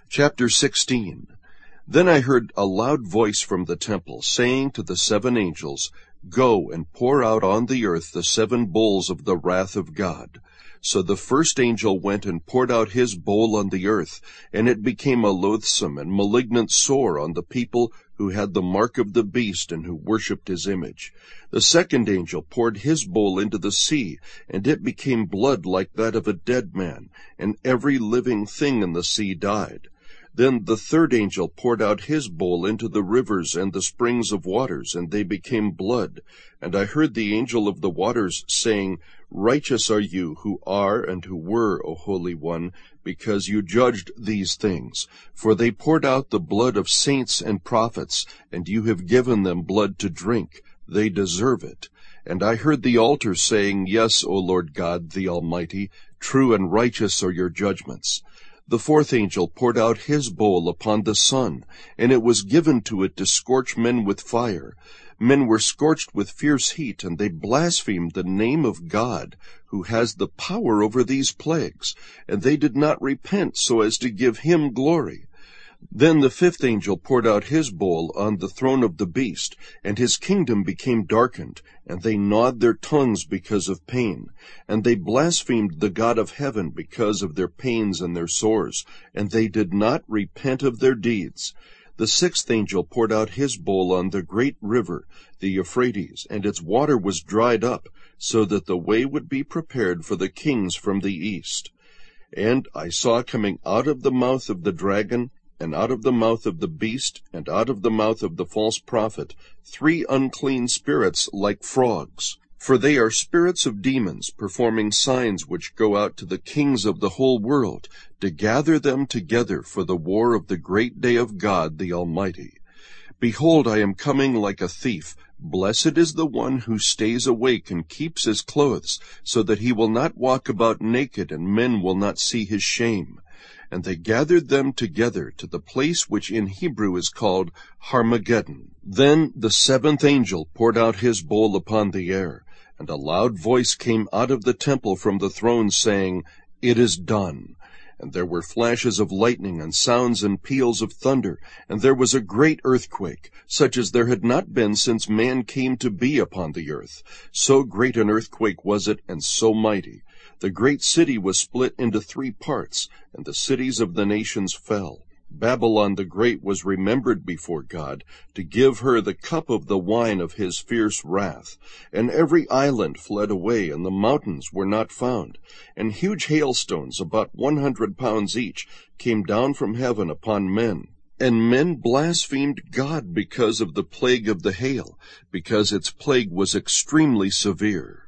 Chapter 16. Then I heard a loud voice from the temple, saying to the 7 angels, Go and pour out on the earth the 7 bowls of the wrath of God. So the first angel went and poured out his bowl on the earth, and it became a loathsome and malignant sore on the people who had the mark of the beast and who worshipped his image. The second angel poured his bowl into the sea, and it became blood like that of a dead man, and every living thing in the sea died. Then the third angel poured out his bowl into the rivers and the springs of waters, and they became blood. And I heard the angel of the waters saying, Righteous are you who are and who were, O Holy One, because you judged these things. For they poured out the blood of saints and prophets, and you have given them blood to drink. They deserve it. And I heard the altar saying, Yes, O Lord God, the Almighty, true and righteous are your judgments. The fourth angel poured out his bowl upon the sun, and it was given to it to scorch men with fire. Men were scorched with fierce heat, and they blasphemed the name of God, who has the power over these plagues, and they did not repent so as to give him glory. Then the fifth angel poured out his bowl on the throne of the beast, and his kingdom became darkened, and they gnawed their tongues because of pain. And they blasphemed the God of heaven because of their pains and their sores, and they did not repent of their deeds. The sixth angel poured out his bowl on the great river, the Euphrates, and its water was dried up, so that the way would be prepared for the kings from the east. And I saw coming out of the mouth of the dragon, and out of the mouth of the beast, and out of the mouth of the false prophet, 3 unclean spirits like frogs. For they are spirits of demons, performing signs which go out to the kings of the whole world, to gather them together for the war of the great day of God the Almighty. Behold, I am coming like a thief. Blessed is the one who stays awake and keeps his clothes, so that he will not walk about naked, and men will not see his shame. And they gathered them together to the place which in Hebrew is called Armageddon. Then the 7th angel poured out his bowl upon the air, and a loud voice came out of the temple from the throne, saying, It is done. And there were flashes of lightning and sounds and peals of thunder, and there was a great earthquake, such as there had not been since man came to be upon the earth. So great an earthquake was it, and so mighty. The great city was split into 3 parts, and the cities of the nations fell. Babylon the Great was remembered before God, to give her the cup of the wine of his fierce wrath. And every island fled away, and the mountains were not found. And huge hailstones, about 100 pounds each, came down from heaven upon men. And men blasphemed God because of the plague of the hail, because its plague was extremely severe.